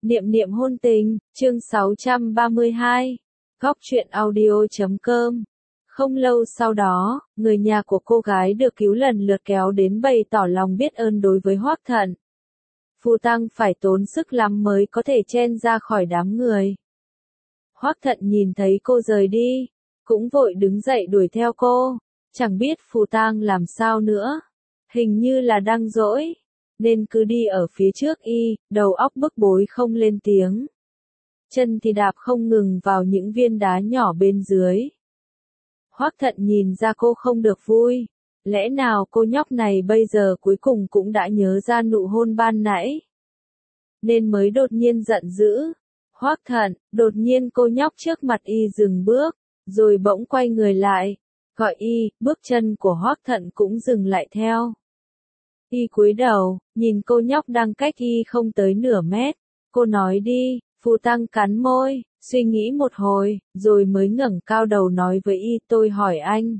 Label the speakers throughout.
Speaker 1: Niệm niệm hôn tình, chương 632, Góc truyện audio.com. Không lâu sau đó, người nhà của cô gái được cứu lần lượt kéo đến bày tỏ lòng biết ơn đối với Hoắc Thận. Phù Tăng phải tốn sức lắm mới có thể chen ra khỏi đám người. Hoắc Thận nhìn thấy cô rời đi, cũng vội đứng dậy đuổi theo cô, chẳng biết Phù Tăng làm sao nữa, hình như là đang dỗi, nên cứ đi ở phía trước y, đầu óc bức bối không lên tiếng. Chân thì đạp không ngừng vào những viên đá nhỏ bên dưới. Hoắc Thận nhìn ra cô không được vui, lẽ nào cô nhóc này bây giờ cuối cùng cũng đã nhớ ra nụ hôn ban nãy, nên mới đột nhiên giận dữ. Hoắc Thận, đột nhiên cô nhóc trước mặt y dừng bước, rồi bỗng quay người lại, gọi y, bước chân của Hoắc Thận cũng dừng lại theo. Y cúi đầu, nhìn cô nhóc đang cách y không tới nửa mét, cô nói đi. Phù Tăng cắn môi, suy nghĩ một hồi, rồi mới ngẩng cao đầu nói với y, tôi hỏi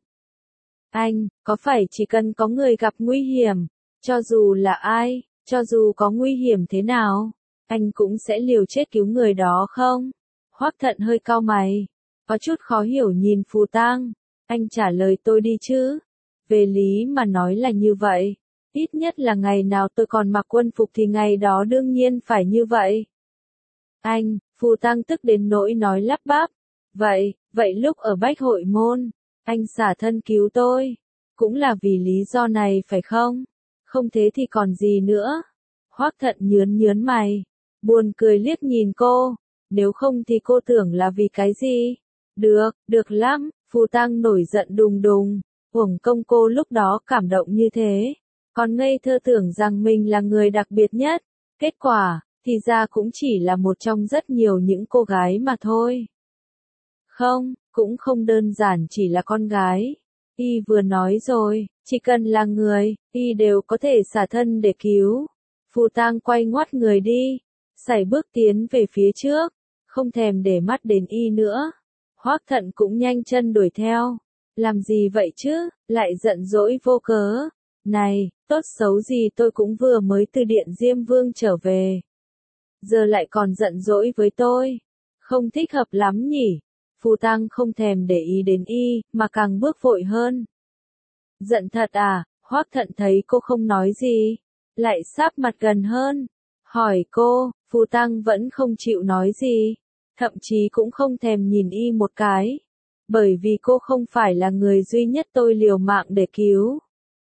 Speaker 1: anh, có phải chỉ cần có người gặp nguy hiểm, cho dù là ai, cho dù có nguy hiểm thế nào, anh cũng sẽ liều chết cứu người đó không? Hoắc Thận hơi cau mày, có chút khó hiểu nhìn Phù Tăng, anh trả lời tôi đi chứ. Về lý mà nói là như vậy, ít nhất là ngày nào tôi còn mặc quân phục thì ngày đó đương nhiên phải như vậy. Anh, Phù Tăng tức đến nỗi nói lắp bắp. Vậy lúc ở Bách Hội Môn, anh xả thân cứu tôi, cũng là vì lý do này phải không? Không thế thì còn gì nữa? Hoắc Thận nhớn mày, buồn cười liếc nhìn cô, nếu không thì cô tưởng là vì cái gì? Được lắm, Phù Tăng nổi giận đùng đùng, uổng công cô lúc đó cảm động như thế, còn ngây thơ tưởng rằng mình là người đặc biệt nhất, kết quả thì ra cũng chỉ là một trong rất nhiều những cô gái mà thôi. Không, cũng không đơn giản chỉ là con gái. Y vừa nói rồi, chỉ cần là người, y đều có thể xả thân để cứu. Phù Tăng quay ngoắt người đi, sải bước tiến về phía trước, không thèm để mắt đến y nữa. Hoắc Thận cũng nhanh chân đuổi theo. Làm gì vậy chứ, lại giận dỗi vô cớ. Này, tốt xấu gì tôi cũng vừa mới từ Điện Diêm Vương trở về, giờ lại còn giận dỗi với tôi, không thích hợp lắm nhỉ? Phù Tăng không thèm để ý đến y, mà càng bước vội hơn. Giận thật à? Hoắc Thận thấy cô không nói gì, lại sáp mặt gần hơn, hỏi cô. Phù Tăng vẫn không chịu nói gì, thậm chí cũng không thèm nhìn y một cái, bởi vì cô không phải là người duy nhất tôi liều mạng để cứu.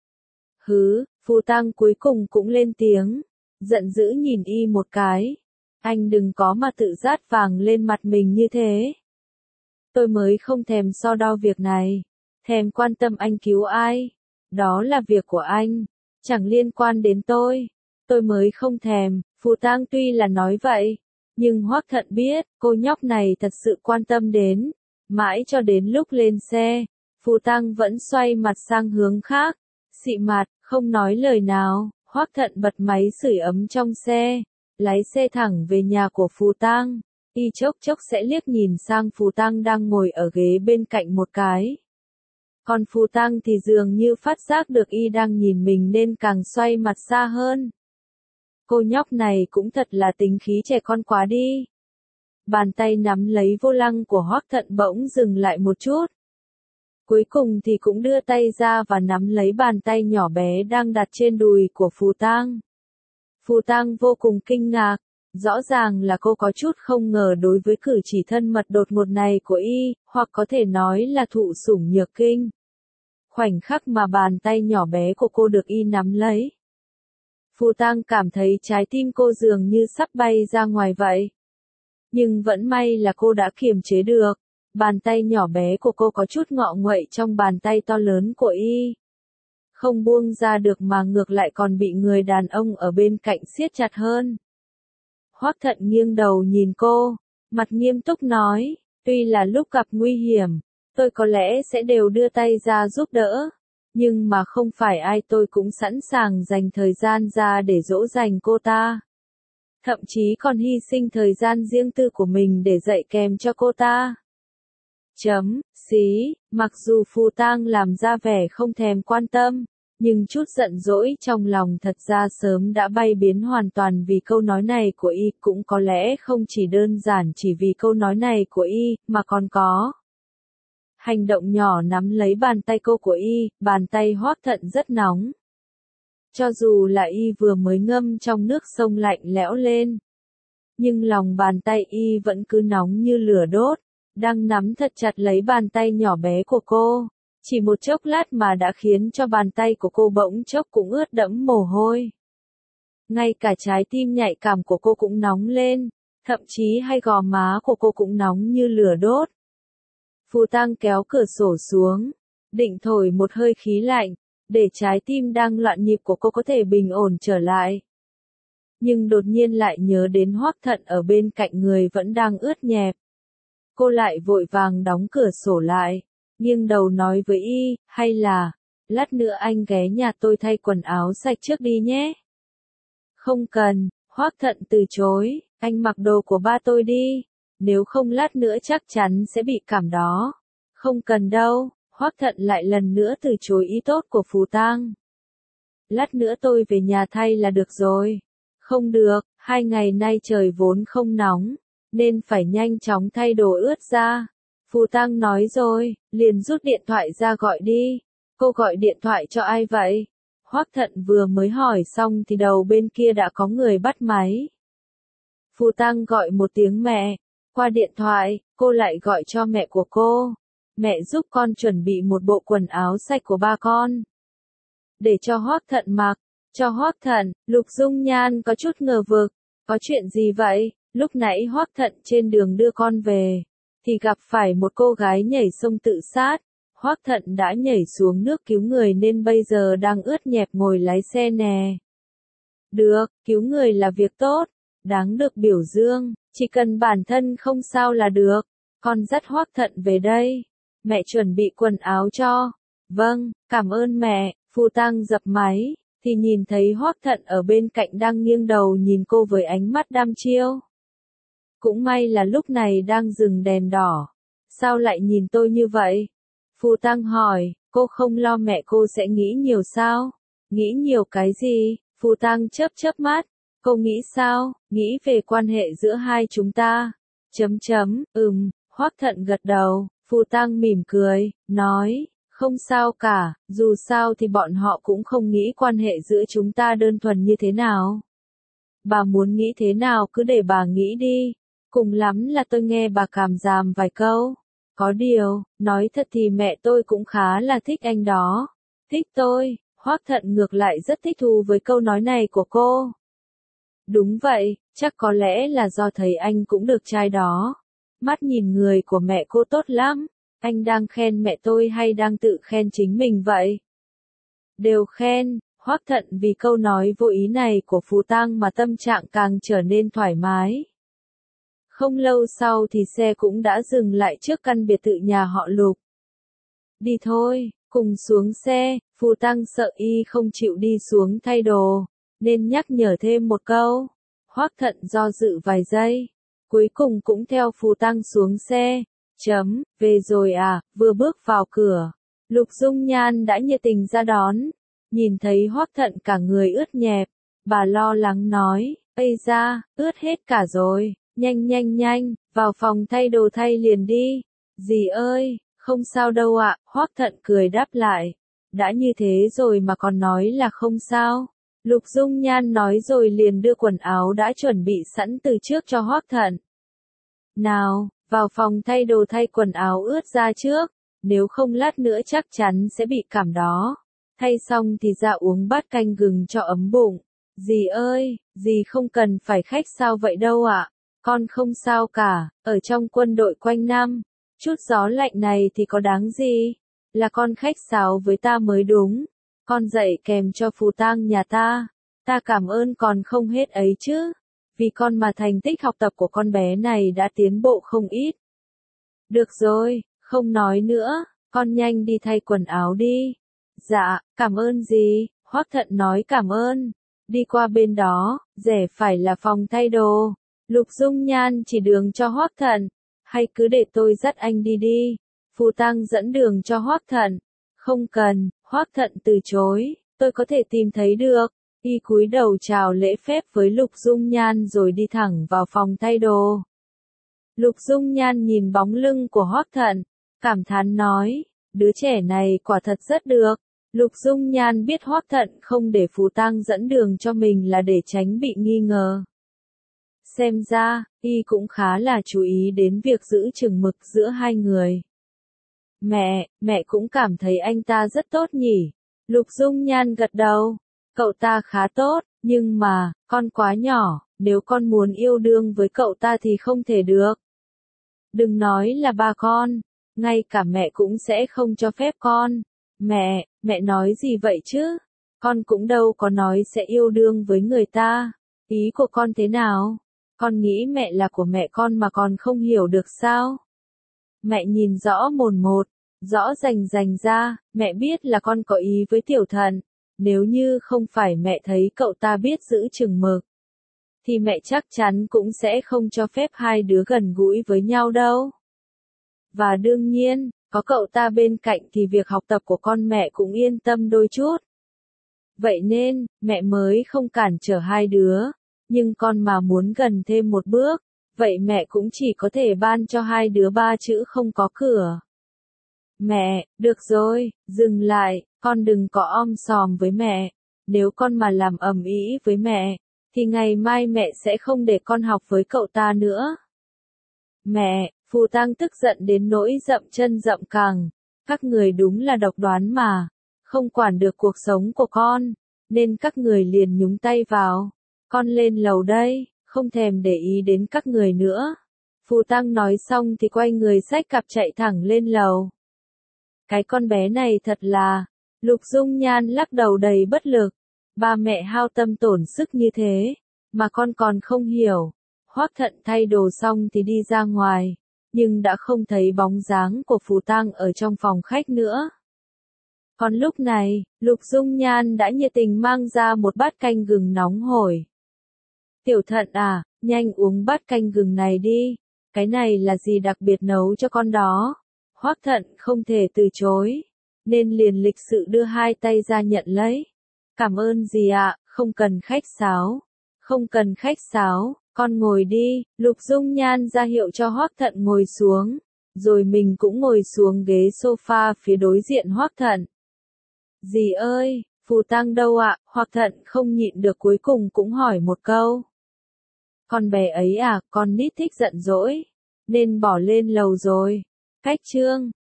Speaker 1: Phù Tăng cuối cùng cũng lên tiếng, giận dữ nhìn y một cái. Anh đừng có mà tự rát vàng lên mặt mình như thế. Tôi mới không thèm so đo việc này, thèm quan tâm anh cứu ai, đó là việc của anh, chẳng liên quan đến tôi mới không thèm. Phù Tăng tuy là nói vậy, nhưng Hoắc Thận biết, cô nhóc này thật sự quan tâm đến, mãi cho đến lúc lên xe, Phù Tăng vẫn xoay mặt sang hướng khác, xị mặt, không nói lời nào. Hoắc Thận bật máy sưởi ấm trong xe, lái xe thẳng về nhà của Phù Tăng. Y chốc chốc sẽ liếc nhìn sang Phù Tăng đang ngồi ở ghế bên cạnh một cái. Còn Phù Tăng thì dường như phát giác được y đang nhìn mình nên càng xoay mặt xa hơn. Cô nhóc này cũng thật là tính khí trẻ con quá đi. Bàn tay nắm lấy vô lăng của Hoắc Thận bỗng dừng lại một chút. Cuối cùng thì cũng đưa tay ra và nắm lấy bàn tay nhỏ bé đang đặt trên đùi của Phù Tăng. Phù Tăng vô cùng kinh ngạc, rõ ràng là cô có chút không ngờ đối với cử chỉ thân mật đột ngột này của y, hoặc có thể nói là thụ sủng nhược kinh. Khoảnh khắc mà bàn tay nhỏ bé của cô được y nắm lấy, Phù Tăng cảm thấy trái tim cô dường như sắp bay ra ngoài vậy. Nhưng vẫn may là cô đã kiềm chế được, bàn tay nhỏ bé của cô có chút ngọ nguậy trong bàn tay to lớn của y. Không buông ra được mà ngược lại còn bị người đàn ông ở bên cạnh siết chặt hơn. Hoắc Thận nghiêng đầu nhìn cô, mặt nghiêm túc nói, tuy là lúc gặp nguy hiểm, tôi có lẽ sẽ đều đưa tay ra giúp đỡ, nhưng mà không phải ai tôi cũng sẵn sàng dành thời gian ra để dỗ dành cô ta. Thậm chí còn hy sinh thời gian riêng tư của mình để dạy kèm cho cô ta. Mặc dù Phù Tăng làm ra vẻ không thèm quan tâm, Nhưng chút giận dỗi trong lòng thật ra sớm đã bay biến hoàn toàn vì câu nói này của y, cũng có lẽ không chỉ đơn giản chỉ vì câu nói này của y, mà còn có hành động nhỏ nắm lấy bàn tay cô của y, bàn tay Hoắc Thận rất nóng. Cho dù là y vừa mới ngâm trong nước sông lạnh lẽo lên, nhưng lòng bàn tay y vẫn cứ nóng như lửa đốt, đang nắm thật chặt lấy bàn tay nhỏ bé của cô. Chỉ một chốc lát mà đã khiến cho bàn tay của cô bỗng chốc cũng ướt đẫm mồ hôi. Ngay cả trái tim nhạy cảm của cô cũng nóng lên, thậm chí hai gò má của cô cũng nóng như lửa đốt. Phù Tăng kéo cửa sổ xuống, định thổi một hơi khí lạnh, để trái tim đang loạn nhịp của cô có thể bình ổn trở lại. Nhưng đột nhiên lại nhớ đến Hoắc Thận ở bên cạnh người vẫn đang ướt nhẹp. Cô lại vội vàng đóng cửa sổ lại, nghiêng đầu nói với y, hay là, lát nữa anh ghé nhà tôi thay quần áo sạch trước đi nhé. Không cần, Hoắc Thận từ chối, anh mặc đồ của ba tôi đi, nếu không lát nữa chắc chắn sẽ bị cảm đó. Không cần đâu, Hoắc Thận lại lần nữa từ chối ý tốt của Phù Tăng. Lát nữa tôi về nhà thay là được rồi. Không được, 2 ngày nay trời vốn không nóng, nên phải nhanh chóng thay đồ ướt ra. Phù Tăng nói rồi, liền rút điện thoại ra gọi đi. Cô gọi điện thoại cho ai vậy? Hoắc Thận vừa mới hỏi xong thì đầu bên kia đã có người bắt máy. Phù Tăng gọi một tiếng mẹ. Qua điện thoại, cô lại gọi cho mẹ của cô. Mẹ giúp con chuẩn bị một bộ quần áo sạch của ba con. Để cho Hoắc Thận mặc. Cho Hoắc Thận, Lục Dung Nhan có chút ngờ vực. Có chuyện gì vậy? Lúc nãy Hoắc Thận trên đường đưa con về, thì gặp phải một cô gái nhảy sông tự sát. Hoắc Thận đã nhảy xuống nước cứu người nên bây giờ đang ướt nhẹp ngồi lái xe nè. Được, cứu người là việc tốt, đáng được biểu dương, chỉ cần bản thân không sao là được. Con dắt Hoắc Thận về đây. Mẹ chuẩn bị quần áo cho. Vâng, cảm ơn mẹ. Phù Tăng dập máy, thì nhìn thấy Hoắc Thận ở bên cạnh đang nghiêng đầu nhìn cô với ánh mắt đăm chiêu. Cũng may là lúc này đang dừng đèn đỏ. Sao lại nhìn tôi như vậy? Phù Tăng hỏi, cô không lo mẹ cô sẽ nghĩ nhiều sao? Nghĩ nhiều cái gì? Phù Tăng chớp chớp mắt. Cô nghĩ sao? Nghĩ về quan hệ giữa hai chúng ta. Hoắc Thận gật đầu. Phù Tăng mỉm cười, nói, không sao cả, dù sao thì bọn họ cũng không nghĩ quan hệ giữa chúng ta đơn thuần như thế nào. Bà muốn nghĩ thế nào cứ để bà nghĩ đi. Cùng lắm là tôi nghe bà cảm giảm vài câu. Có điều, nói thật thì mẹ tôi cũng khá là thích anh đó. Thích tôi, Hoắc Thận ngược lại rất thích thú với câu nói này của cô. Đúng vậy, chắc có lẽ là do thấy anh cũng được trai đó. Mắt nhìn người của mẹ cô tốt lắm. Anh đang khen mẹ tôi hay đang tự khen chính mình vậy? Đều khen. Hoắc Thận vì câu nói vô ý này của Phù Tăng mà tâm trạng càng trở nên thoải mái. Không lâu sau thì xe cũng đã dừng lại trước căn biệt thự nhà họ Lục. Đi thôi, cùng xuống xe. Phù Tăng sợ y không chịu đi xuống thay đồ, nên nhắc nhở thêm một câu. Hoắc Thận do dự vài giây, cuối cùng cũng theo Phù Tăng xuống xe. Về rồi à? Vừa bước vào cửa, Lục Dung Nhan đã nhiệt tình ra đón. Nhìn thấy Hoắc Thận cả người ướt nhẹp, bà lo lắng nói, ây da, ướt hết cả rồi, nhanh, vào phòng thay đồ thay liền đi. Dì ơi, không sao đâu ạ, Hoắc Thận cười đáp lại. Đã như thế rồi mà còn nói là không sao. Lục Dung Nhan nói rồi liền đưa quần áo đã chuẩn bị sẵn từ trước cho Hoắc Thận. Nào, vào phòng thay đồ thay quần áo ướt ra trước, nếu không lát nữa chắc chắn sẽ bị cảm đó. Thay xong thì ra uống bát canh gừng cho ấm bụng. Dì ơi, dì không cần phải khách sáo vậy đâu ạ. Con không sao cả, ở trong quân đội quanh năm, chút gió lạnh này thì có đáng gì. Là con khách sáo với ta mới đúng. Con dạy kèm cho Phù Tăng nhà ta. Ta cảm ơn còn không hết ấy chứ. Vì con mà thành tích học tập của con bé này đã tiến bộ không ít. Được rồi, không nói nữa, con nhanh đi thay quần áo đi. Dạ, cảm ơn dì. Hoắc Thận nói cảm ơn. Đi qua bên đó, rẽ phải là phòng thay đồ. Lục Dung Nhan chỉ đường cho Hoắc Thận. Hay cứ để tôi dắt anh đi đi. Phù Tăng dẫn đường cho Hoắc Thận. Không cần, Hoắc Thận từ chối. tôi có thể tìm thấy được. Y cúi đầu chào lễ phép với Lục Dung Nhan rồi đi thẳng vào phòng thay đồ. Lục Dung Nhan nhìn bóng lưng của Hoắc Thận, cảm thán nói, đứa trẻ này quả thật rất được. Lục Dung Nhan biết Hoắc Thận không để Phù Tang dẫn đường cho mình là để tránh bị nghi ngờ. Xem ra, y cũng khá là chú ý đến việc giữ chừng mực giữa hai người. Mẹ cũng cảm thấy anh ta rất tốt nhỉ. Lục Dung Nhan gật đầu. Cậu ta khá tốt, nhưng mà, con quá nhỏ, nếu con muốn yêu đương với cậu ta thì không thể được. Đừng nói là ba con, ngay cả mẹ cũng sẽ không cho phép con. Mẹ nói gì vậy chứ? Con cũng đâu có nói sẽ yêu đương với người ta. Ý của con thế nào? Con nghĩ mẹ là của mẹ con mà con không hiểu được sao? Mẹ nhìn rõ mồn một, rõ rành ra, mẹ biết là con có ý với Tiểu Thận. Nếu như không phải mẹ thấy cậu ta biết giữ chừng mực, thì mẹ chắc chắn cũng sẽ không cho phép hai đứa gần gũi với nhau đâu. Và đương nhiên, có cậu ta bên cạnh thì việc học tập của con mẹ cũng yên tâm đôi chút. Vậy nên, mẹ mới không cản trở hai đứa, nhưng con mà muốn gần thêm một bước, vậy mẹ cũng chỉ có thể ban cho hai đứa 3 chữ không có cửa. Mẹ, được rồi, dừng lại, con đừng có om sòm với mẹ. Nếu con mà làm ầm ĩ với mẹ, thì ngày mai mẹ sẽ không để con học với cậu ta nữa. Mẹ, Phù Tang tức giận đến nỗi dậm chân dậm cẳng. Các người đúng là độc đoán mà, không quản được cuộc sống của con, nên các người liền nhúng tay vào. Con lên lầu đây, không thèm để ý đến các người nữa. Phù Tang nói xong thì quay người xách cặp chạy thẳng lên lầu. Cái con bé này thật là, Lục Dung Nhan lắc đầu đầy bất lực. Ba mẹ hao tâm tổn sức như thế, mà con còn không hiểu. Hoắc Thận thay đồ xong thì đi ra ngoài, nhưng đã không thấy bóng dáng của Phù Tang ở trong phòng khách nữa. Còn lúc này, Lục Dung Nhan đã nhiệt tình mang ra một bát canh gừng nóng hổi. Tiểu Thận à, nhanh uống bát canh gừng này đi, cái này là gì đặc biệt nấu cho con đó. Hoắc Thận không thể từ chối, nên liền lịch sự đưa hai tay ra nhận lấy. Cảm ơn dì ạ, không cần khách sáo. Không cần khách sáo, con ngồi đi. Lục Dung Nhan ra hiệu cho Hoắc Thận ngồi xuống, rồi mình cũng ngồi xuống ghế sofa phía đối diện Hoắc Thận. Dì ơi, Phù Tang đâu ạ? Hoắc Thận không nhịn được cuối cùng cũng hỏi một câu. Con bé ấy à, con nít thích giận dỗi, nên bỏ lên lầu rồi. Cách chương